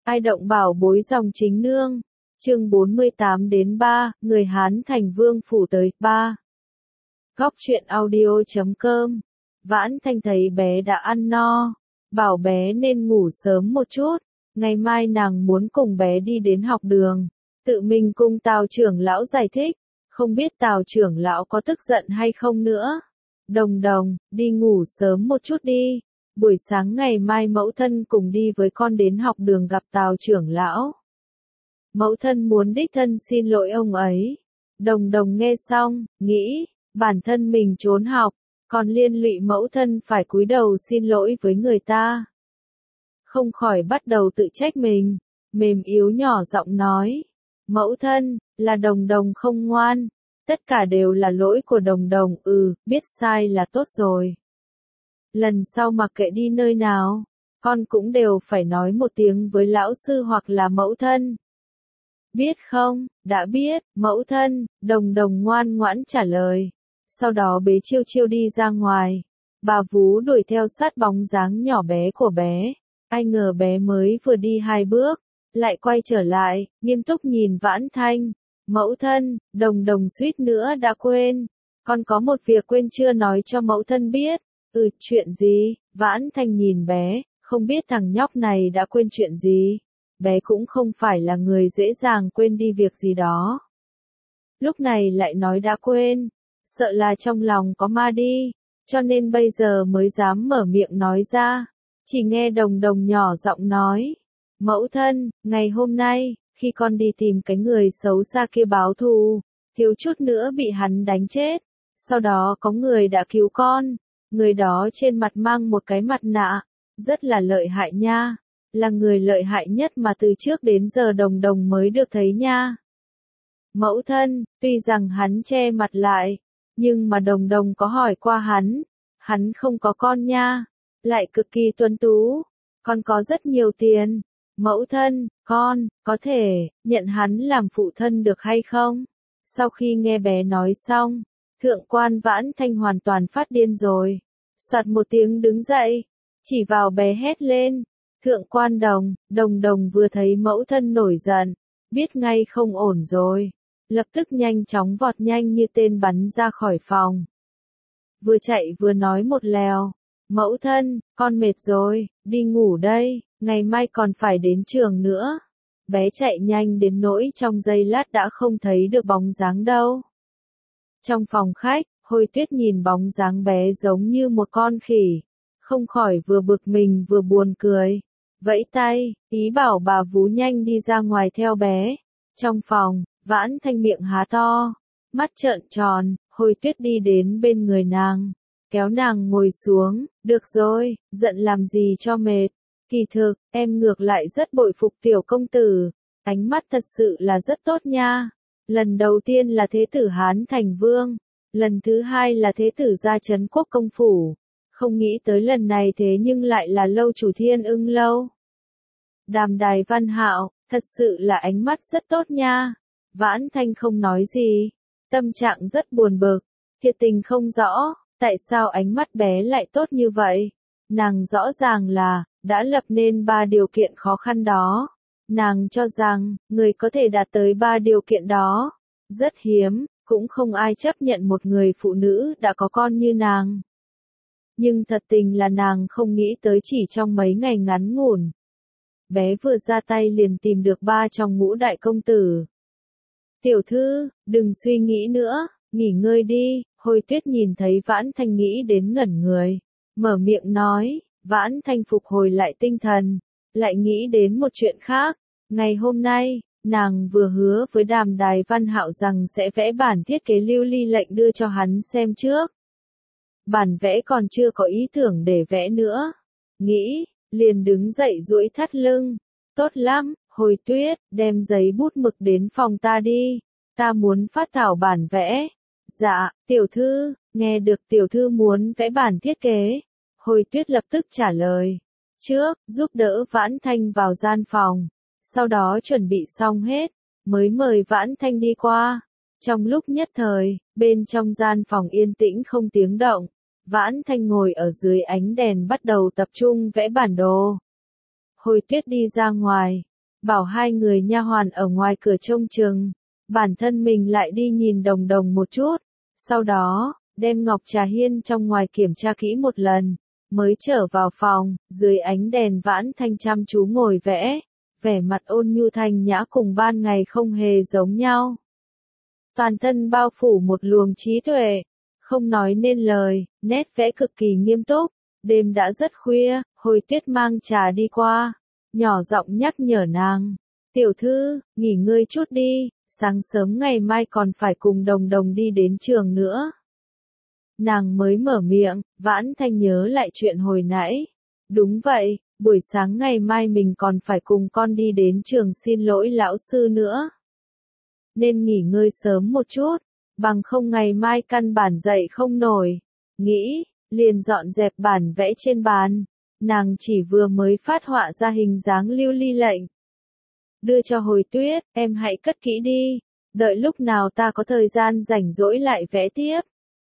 Ai động bảo bối dòng chính nương. Chương 48-3, người Hán thành vương phủ tới. 3. Góc truyện audio.com. Vãn Thanh thấy bé đã ăn no, bảo bé nên ngủ sớm một chút, ngày mai nàng muốn cùng bé đi đến học đường, tự mình cùng Tào trưởng lão giải thích, không biết Tào trưởng lão có tức giận hay không nữa. Đồng đồng, đi ngủ sớm một chút đi, buổi sáng ngày mai mẫu thân cùng đi với con đến học đường gặp Tào trưởng lão. Mẫu thân muốn đích thân xin lỗi ông ấy. Đồng đồng nghe xong, nghĩ, bản thân mình trốn học, còn liên lụy mẫu thân phải cúi đầu xin lỗi với người ta. Không khỏi bắt đầu tự trách mình, mềm yếu nhỏ giọng nói, mẫu thân, là đồng đồng không ngoan, tất cả đều là lỗi của đồng đồng, biết sai là tốt rồi. Lần sau mặc kệ đi nơi nào, con cũng đều phải nói một tiếng với lão sư hoặc là mẫu thân. Biết không, đã biết, mẫu thân, đồng đồng ngoan ngoãn trả lời. Sau đó bế Chiêu Chiêu đi ra ngoài. Bà vú đuổi theo sát bóng dáng nhỏ bé của bé. Ai ngờ bé mới vừa đi 2 bước, lại quay trở lại, nghiêm túc nhìn Vãn Thanh. Mẫu thân, đồng đồng suýt nữa đã quên. Con có một việc quên chưa nói cho mẫu thân biết. Chuyện gì? Vãn Thanh nhìn bé, không biết thằng nhóc này đã quên chuyện gì. Bé cũng không phải là người dễ dàng quên đi việc gì đó. Lúc này lại nói đã quên, sợ là trong lòng có ma đi, cho nên bây giờ mới dám mở miệng nói ra. Chỉ nghe đồng đồng nhỏ giọng nói, mẫu thân, ngày hôm nay, khi con đi tìm cái người xấu xa kia báo thù, thiếu chút nữa bị hắn đánh chết, sau đó có người đã cứu con, người đó trên mặt mang một cái mặt nạ, rất là lợi hại nha. Là người lợi hại nhất mà từ trước đến giờ đồng đồng mới được thấy nha. Mẫu thân, tuy rằng hắn che mặt lại, nhưng mà đồng đồng có hỏi qua hắn không có con nha, lại cực kỳ tuấn tú, con có rất nhiều tiền. Mẫu thân, con, có thể, nhận hắn làm phụ thân được hay không? Sau khi nghe bé nói xong, thượng quan Vãn Thanh hoàn toàn phát điên rồi. Soạt một tiếng đứng dậy, chỉ vào bé hét lên. Thượng quan đồng đồng vừa thấy mẫu thân nổi giận, biết ngay không ổn rồi, lập tức nhanh chóng vọt nhanh như tên bắn ra khỏi phòng. Vừa chạy vừa nói một lèo, mẫu thân, con mệt rồi, đi ngủ đây, ngày mai còn phải đến trường nữa. Bé chạy nhanh đến nỗi trong giây lát đã không thấy được bóng dáng đâu. Trong phòng khách, Hồi Tuyết nhìn bóng dáng bé giống như một con khỉ, không khỏi vừa bực mình vừa buồn cười. Vẫy tay, ý bảo bà vú nhanh đi ra ngoài theo bé. Trong phòng, Vãn Thanh miệng há to, mắt trợn tròn, Hồi Tuyết đi đến bên người nàng, kéo nàng ngồi xuống, được rồi, giận làm gì cho mệt. Kỳ thực, em ngược lại rất bội phục tiểu công tử, ánh mắt thật sự là rất tốt nha. Lần đầu tiên là thế tử Hán thành vương, lần thứ hai là thế tử ra trấn quốc công phủ. Không nghĩ tới lần này thế nhưng lại là lâu chủ Thiên Ưng lâu. Đàm Đài Văn Hạo, thật sự là ánh mắt rất tốt nha. Vãn Thanh không nói gì, tâm trạng rất buồn bực, thiệt tình không rõ, tại sao ánh mắt bé lại tốt như vậy. Nàng rõ ràng là, đã lập nên 3 điều kiện khó khăn đó. Nàng cho rằng, người có thể đạt tới 3 điều kiện đó, rất hiếm, cũng không ai chấp nhận một người phụ nữ đã có con như nàng. Nhưng thật tình là nàng không nghĩ tới chỉ trong mấy ngày ngắn ngủn. Bé vừa ra tay liền tìm được 3 trong ngũ đại công tử. Tiểu thư, đừng suy nghĩ nữa, nghỉ ngơi đi. Hồi Tuyết nhìn thấy Vãn Thanh nghĩ đến ngẩn người, mở miệng nói. Vãn Thanh phục hồi lại tinh thần, lại nghĩ đến một chuyện khác. Ngày hôm nay, nàng vừa hứa với Đàm Đài Văn Hạo rằng sẽ vẽ bản thiết kế lưu ly lệnh đưa cho hắn xem trước. Bản vẽ còn chưa có ý tưởng để vẽ nữa. Nghĩ, liền đứng dậy duỗi thắt lưng. Tốt lắm, Hồi Tuyết, đem giấy bút mực đến phòng ta đi. Ta muốn phát thảo bản vẽ. Dạ, tiểu thư, nghe được tiểu thư muốn vẽ bản thiết kế. Hồi Tuyết lập tức trả lời. Trước, giúp đỡ Vãn Thanh vào gian phòng. Sau đó chuẩn bị xong hết, mới mời Vãn Thanh đi qua. Trong lúc nhất thời, bên trong gian phòng yên tĩnh không tiếng động. Vãn Thanh ngồi ở dưới ánh đèn bắt đầu tập trung vẽ bản đồ. Hồi Tuyết đi ra ngoài, bảo hai người nha hoàn ở ngoài cửa trông chừng, bản thân mình lại đi nhìn Đồng Đồng một chút, sau đó, đem ngọc trà hiên trong ngoài kiểm tra kỹ một lần, mới trở vào phòng, dưới ánh đèn Vãn Thanh chăm chú ngồi vẽ, vẻ mặt ôn nhu thanh nhã cùng ban ngày không hề giống nhau. Toàn thân bao phủ một luồng trí tuệ, không nói nên lời, nét vẽ cực kỳ nghiêm túc. Đêm đã rất khuya, Hồi Tuyết mang trà đi qua, nhỏ giọng nhắc nhở nàng, tiểu thư, nghỉ ngơi chút đi, sáng sớm ngày mai còn phải cùng Đồng Đồng đi đến trường nữa. Nàng mới mở miệng, Vãn Thanh nhớ lại chuyện hồi nãy. Đúng vậy, buổi sáng ngày mai mình còn phải cùng con đi đến trường xin lỗi lão sư nữa. Nên nghỉ ngơi sớm một chút, bằng không ngày mai căn bản dậy không nổi. Nghĩ, liền dọn dẹp bản vẽ trên bàn, nàng chỉ vừa mới phát họa ra hình dáng lưu ly lệnh. Đưa cho Hồi Tuyết, em hãy cất kỹ đi, đợi lúc nào ta có thời gian rảnh rỗi lại vẽ tiếp.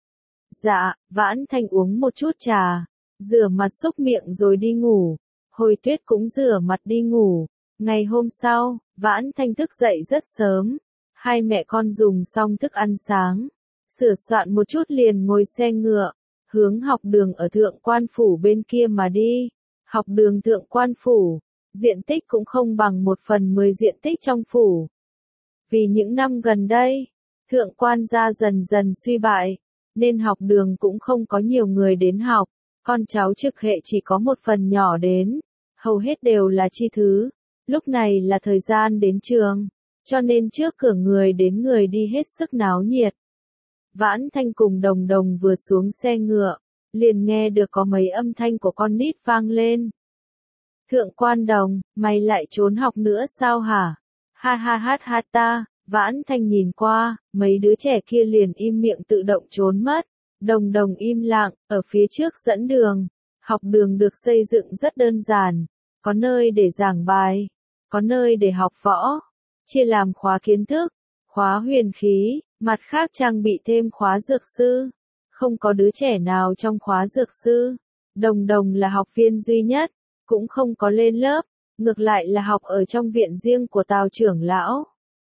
Dạ, Vãn Thanh uống một chút trà, rửa mặt xúc miệng rồi đi ngủ. Hồi Tuyết cũng rửa mặt đi ngủ. Ngày hôm sau, Vãn Thanh thức dậy rất sớm. Hai mẹ con dùng xong thức ăn sáng, sửa soạn một chút liền ngồi xe ngựa, hướng học đường ở Thượng Quan Phủ bên kia mà đi. Học đường Thượng Quan Phủ, diện tích cũng không bằng 1/10 diện tích trong phủ. Vì những năm gần đây, Thượng Quan gia dần dần suy bại, nên học đường cũng không có nhiều người đến học, con cháu trực hệ chỉ có một phần nhỏ đến, hầu hết đều là chi thứ. Lúc này là thời gian đến trường, cho nên trước cửa người đến người đi hết sức náo nhiệt. Vãn Thanh cùng Đồng Đồng vừa xuống xe ngựa, liền nghe được có mấy âm thanh của con nít vang lên. Thượng Quan Đồng, mày lại trốn học nữa sao hả? Ha ha ha ha ta. Vãn Thanh nhìn qua, mấy đứa trẻ kia liền im miệng tự động trốn mất. Đồng Đồng im lặng, ở phía trước dẫn đường. Học đường được xây dựng rất đơn giản, có nơi để giảng bài, có nơi để học võ, chia làm khóa kiến thức, khóa huyền khí, mặt khác trang bị thêm khóa dược sư. Không có đứa trẻ nào trong khóa dược sư. Đồng Đồng là học viên duy nhất, cũng không có lên lớp, ngược lại là học ở trong viện riêng của Tào trưởng lão.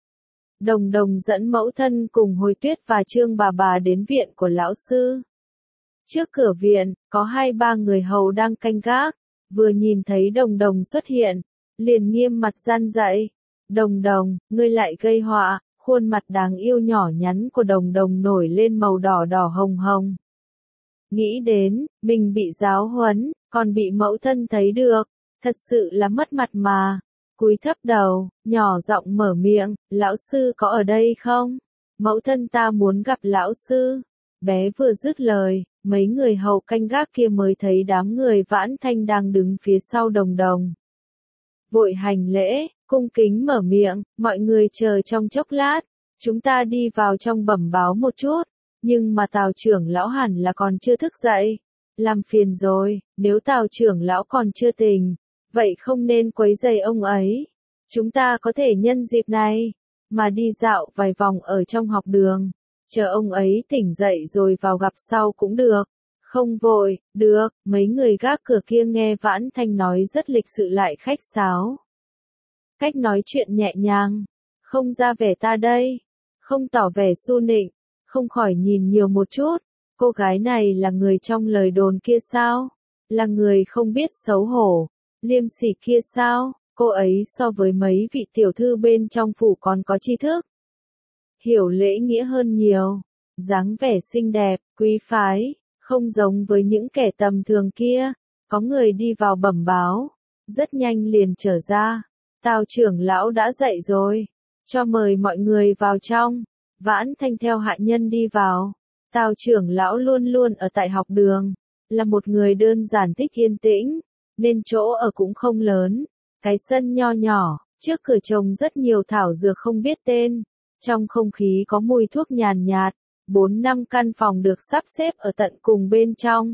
Đồng Đồng dẫn mẫu thân cùng Hồi Tuyết và Trương bà đến viện của lão sư. Trước cửa viện, có 2-3 người hầu đang canh gác, vừa nhìn thấy Đồng Đồng xuất hiện, liền nghiêm mặt gian dạy. Đồng Đồng, ngươi lại gây họa, khuôn mặt đáng yêu nhỏ nhắn của Đồng Đồng nổi lên màu đỏ đỏ hồng hồng. Nghĩ đến, mình bị giáo huấn, còn bị mẫu thân thấy được, thật sự là mất mặt mà. Cúi thấp đầu, nhỏ giọng mở miệng, lão sư có ở đây không? Mẫu thân ta muốn gặp lão sư. Bé vừa dứt lời, mấy người hầu canh gác kia mới thấy đám người Vãn Thanh đang đứng phía sau Đồng Đồng. Vội hành lễ, cung kính mở miệng, mọi người chờ trong chốc lát, chúng ta đi vào trong bẩm báo một chút, nhưng mà Tào trưởng lão hẳn là còn chưa thức dậy. Làm phiền rồi, nếu Tào trưởng lão còn chưa tỉnh, vậy không nên quấy rầy ông ấy. Chúng ta có thể nhân dịp này, mà đi dạo vài vòng ở trong học đường, chờ ông ấy tỉnh dậy rồi vào gặp sau cũng được. Không vội, được, mấy người gác cửa kia nghe Vãn Thanh nói rất lịch sự lại khách sáo. Cách nói chuyện nhẹ nhàng, không ra vẻ ta đây, không tỏ vẻ su nịnh, không khỏi nhìn nhiều một chút. Cô gái này là người trong lời đồn kia sao? Là người không biết xấu hổ, liêm sỉ kia sao? Cô ấy so với mấy vị tiểu thư bên trong phủ còn có tri thức, hiểu lễ nghĩa hơn nhiều, dáng vẻ xinh đẹp, quý phái, không giống với những kẻ tầm thường kia. Có người đi vào bẩm báo, rất nhanh liền trở ra. Tào trưởng lão đã dậy rồi, cho mời mọi người vào trong. Vãn Thanh theo hạ nhân đi vào. Tào trưởng lão luôn luôn ở tại học đường, là một người đơn giản thích yên tĩnh, nên chỗ ở cũng không lớn. Cái sân nho nhỏ, trước cửa trồng rất nhiều thảo dược không biết tên. Trong không khí có mùi thuốc nhàn nhạt, 4-5 căn phòng được sắp xếp ở tận cùng bên trong.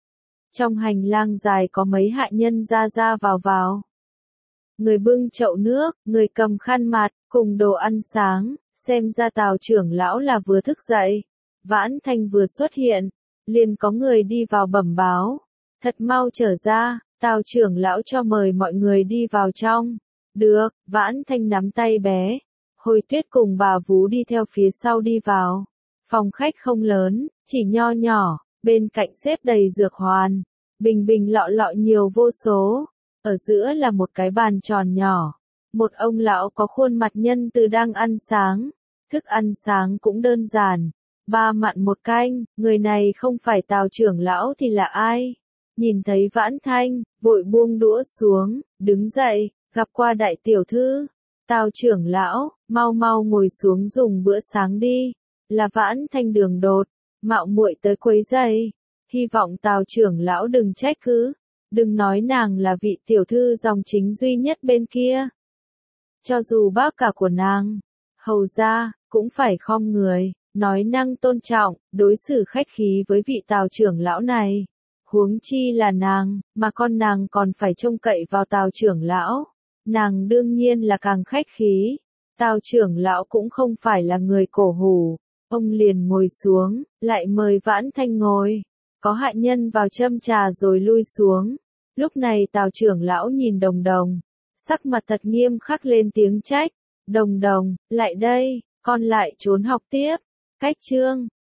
Trong hành lang dài có mấy hạ nhân ra ra vào vào. Người bưng chậu nước, người cầm khăn mặt, cùng đồ ăn sáng, xem ra Tào trưởng lão là vừa thức dậy. Vãn Thanh vừa xuất hiện, liền có người đi vào bẩm báo. Thật mau trở ra, Tào trưởng lão cho mời mọi người đi vào trong. Được, Vãn Thanh nắm tay bé. Hồi Tuyết cùng bà Vú đi theo phía sau đi vào. Phòng khách không lớn, chỉ nho nhỏ, bên cạnh xếp đầy dược hoàn. Bình bình lọ lọ nhiều vô số. Ở giữa là một cái bàn tròn nhỏ. Một ông lão có khuôn mặt nhân từ đang ăn sáng. Thức ăn sáng cũng đơn giản. 3 mặn 1 canh, người này không phải Tào trưởng lão thì là ai? Nhìn thấy Vãn Thanh, vội buông đũa xuống, đứng dậy, gặp qua đại tiểu thư. Tào trưởng lão, mau mau ngồi xuống dùng bữa sáng đi. Là Vãn Thanh đường đột, mạo muội tới quấy rầy. Hy vọng Tào trưởng lão đừng trách cứ. Đừng nói nàng là vị tiểu thư dòng chính duy nhất bên kia. Cho dù bác cả của nàng, hầu ra, cũng phải khom người, nói năng tôn trọng, đối xử khách khí với vị Tào trưởng lão này. Huống chi là nàng, mà con nàng còn phải trông cậy vào Tào trưởng lão. Nàng đương nhiên là càng khách khí. Tào trưởng lão cũng không phải là người cổ hủ. Ông liền ngồi xuống, lại mời Vãn Thanh ngồi. Có hạ nhân vào châm trà rồi lui xuống. Lúc này Tào trưởng lão nhìn Đồng Đồng. Sắc mặt thật nghiêm khắc lên tiếng trách. Đồng Đồng, lại đây, con lại trốn học tiếp. Cách chương.